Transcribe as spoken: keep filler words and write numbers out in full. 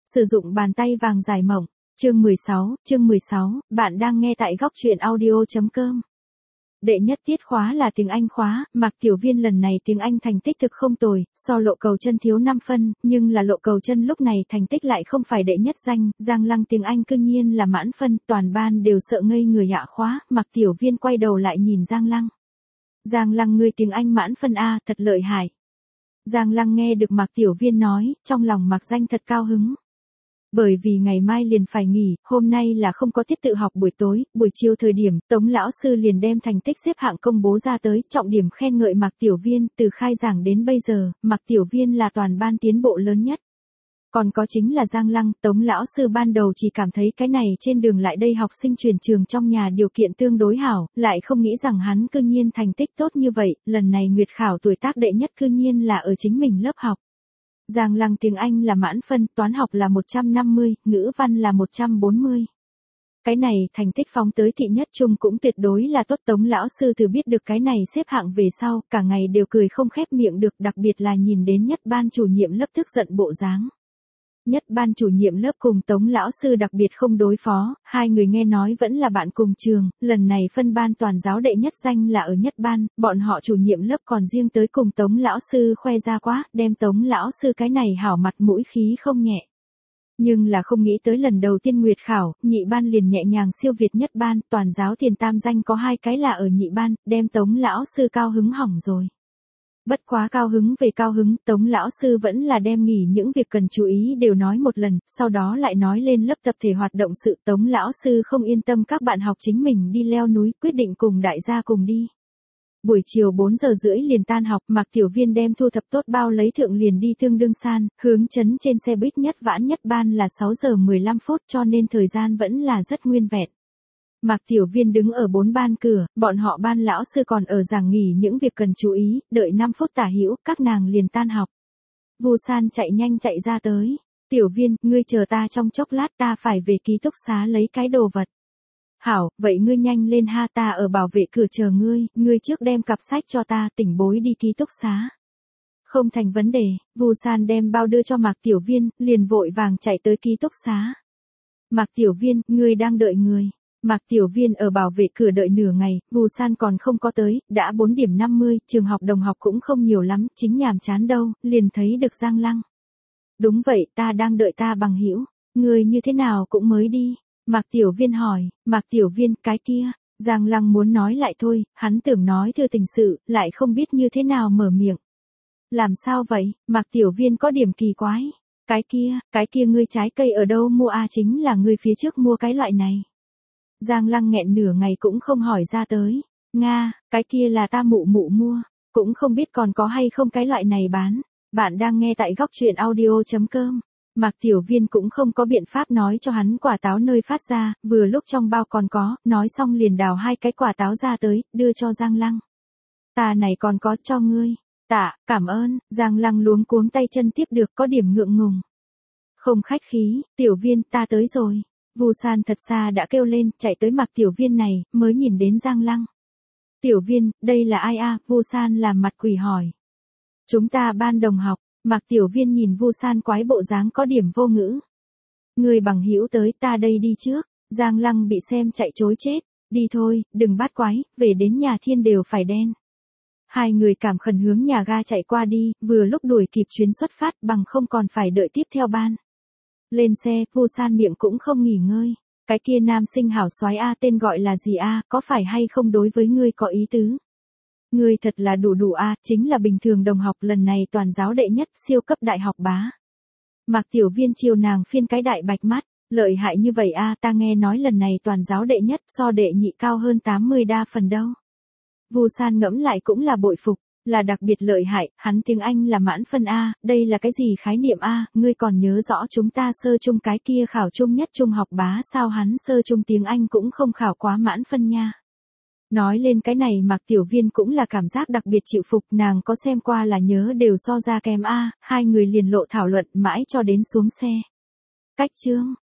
Sử dụng bàn tay vàng giải mộng. Chương mười sáu, chương mười sáu, bạn đang nghe tại góc truyện audio.com. Đệ nhất tiết khóa là tiếng Anh khóa, Mạc Tiểu Viên lần này tiếng Anh thành tích thực không tồi, so lộ cầu chân thiếu năm phân, nhưng là lộ cầu chân lúc này thành tích lại không phải đệ nhất danh, Giang Lăng tiếng Anh cương nhiên là mãn phân, toàn ban đều sợ ngây người ạ khóa, Mạc Tiểu Viên quay đầu lại nhìn Giang Lăng. Giang Lăng ngươi tiếng Anh mãn phân A, thật lợi hại. Giang Lăng nghe được Mạc Tiểu Viên nói, trong lòng Mạc Danh thật cao hứng. Bởi vì ngày mai liền phải nghỉ, hôm nay là không có tiết tự học buổi tối, buổi chiều thời điểm, Tống lão sư liền đem thành tích xếp hạng công bố ra tới, trọng điểm khen ngợi Mạc Tiểu Viên, từ khai giảng đến bây giờ, Mạc Tiểu Viên là toàn ban tiến bộ lớn nhất. Còn có chính là Giang Lăng, Tống lão sư ban đầu chỉ cảm thấy cái này trên đường lại đây học sinh chuyển trường trong nhà điều kiện tương đối hảo, lại không nghĩ rằng hắn cư nhiên thành tích tốt như vậy, lần này nguyệt khảo tuổi tác đệ nhất cư nhiên là ở chính mình lớp học. Giang Lăng tiếng Anh là mãn phân, toán học là một trăm năm mươi, ngữ văn là một trăm bốn mươi. Cái này thành tích phóng tới thị nhất trung cũng tuyệt đối là tốt. Tống lão sư từ biết được cái này xếp hạng về sau, cả ngày đều cười không khép miệng được, đặc biệt là nhìn đến nhất ban chủ nhiệm lớp tức giận bộ dáng. Nhất ban chủ nhiệm lớp cùng Tống lão sư đặc biệt không đối phó, hai người nghe nói vẫn là bạn cùng trường, lần này phân ban toàn giáo đệ nhất danh là ở nhất ban, bọn họ chủ nhiệm lớp còn riêng tới cùng Tống lão sư khoe ra quá, đem Tống lão sư cái này hảo mặt mũi khí không nhẹ. Nhưng là không nghĩ tới lần đầu tiên nguyệt khảo, nhị ban liền nhẹ nhàng siêu việt nhất ban, toàn giáo tiền tam danh có hai cái là ở nhị ban, đem Tống lão sư cao hứng hỏng rồi. Bất quá cao hứng về cao hứng, Tống lão sư vẫn là đem nghỉ những việc cần chú ý đều nói một lần, sau đó lại nói lên lớp tập thể hoạt động sự. Tống lão sư không yên tâm các bạn học chính mình đi leo núi, quyết định cùng đại gia cùng đi. Buổi chiều bốn giờ rưỡi liền tan học, Mạc Tiểu Viên đem thu thập tốt bao lấy thượng liền đi Tương Đương San, hướng trấn trên xe buýt nhất vãn nhất ban là sáu giờ mười lăm phút cho nên thời gian vẫn là rất nguyên vẹn. Mạc Tiểu Viên đứng ở bốn ban cửa, bọn họ ban lão sư còn ở giảng nghỉ những việc cần chú ý, đợi năm phút tả hữu, các nàng liền tan học. Vu San chạy nhanh chạy ra tới. Tiểu Viên, ngươi chờ ta trong chốc lát, ta phải về ký túc xá lấy cái đồ vật. Hảo, vậy ngươi nhanh lên ha, ta ở bảo vệ cửa chờ ngươi, ngươi trước đem cặp sách cho ta, tỉnh bối đi ký túc xá. Không thành vấn đề, Vu San đem bao đưa cho Mạc Tiểu Viên, liền vội vàng chạy tới ký túc xá. Mạc Tiểu Viên, ngươi đang đợi người. Mạc Tiểu Viên ở bảo vệ cửa đợi nửa ngày, Vu San còn không có tới, đã bốn điểm năm mươi, trường học đồng học cũng không nhiều lắm, chính nhàm chán đâu, liền thấy được Giang Lăng. Đúng vậy, ta đang đợi ta bằng hữu, người như thế nào cũng mới đi. Mạc Tiểu Viên hỏi, Mạc Tiểu Viên, cái kia, Giang Lăng muốn nói lại thôi, hắn tưởng nói thư tình sự, lại không biết như thế nào mở miệng. Làm sao vậy, Mạc Tiểu Viên có điểm kỳ quái, cái kia, cái kia ngươi trái cây ở đâu mua a? Chính là ngươi phía trước mua cái loại này. Giang Lăng nghẹn nửa ngày cũng không hỏi ra tới. Nga, cái kia là ta mụ mụ mua, cũng không biết còn có hay không cái loại này bán. Bạn đang nghe tại góc truyện audio.com. Mạc Tiểu Viên cũng không có biện pháp nói cho hắn quả táo nơi phát ra, vừa lúc trong bao còn có, nói xong liền đào hai cái quả táo ra tới, đưa cho Giang Lăng. Ta này còn có cho ngươi. Tạ, cảm ơn. Giang Lăng luống cuống tay chân tiếp được, có điểm ngượng ngùng. Không khách khí, Tiểu Viên, ta tới rồi. Vu San thật xa đã kêu lên, chạy tới Mạc Tiểu Viên này, mới nhìn đến Giang Lăng. Tiểu Viên, đây là ai a? Vu San làm mặt quỷ hỏi. Chúng ta ban đồng học. Mạc Tiểu Viên nhìn Vu San quái bộ dáng có điểm vô ngữ. Người bằng hữu tới, ta đây đi trước. Giang Lăng bị xem chạy chối chết. Đi thôi, đừng bắt quái, về đến nhà thiên đều phải đen. Hai người cảm khẩn hướng nhà ga chạy qua đi, vừa lúc đuổi kịp chuyến xuất phát, bằng không còn phải đợi tiếp theo ban. Lên xe, Vu San miệng cũng không nghỉ ngơi. Cái kia nam sinh hảo soái a, tên gọi là gì a, có phải hay không đối với ngươi có ý tứ? Ngươi thật là đủ đủ a, chính là bình thường đồng học, lần này toàn giáo đệ nhất, siêu cấp đại học bá. Mạc Tiểu Viên chiều nàng phiên cái đại bạch mắt, lợi hại như vậy a, ta nghe nói lần này toàn giáo đệ nhất, so đệ nhị cao hơn tám mươi đa phần đâu. Vu San ngẫm lại cũng là bội phục. Là đặc biệt lợi hại, hắn tiếng Anh là mãn phân A, đây là cái gì khái niệm A, ngươi còn nhớ rõ chúng ta sơ trung cái kia khảo trung nhất trung học bá sao, hắn sơ trung tiếng Anh cũng không khảo quá mãn phân nha. Nói lên cái này Mạc Tiểu Viên cũng là cảm giác đặc biệt chịu phục, nàng có xem qua là nhớ đều so ra kém A, hai người liền lộ thảo luận mãi cho đến xuống xe. Cách chương,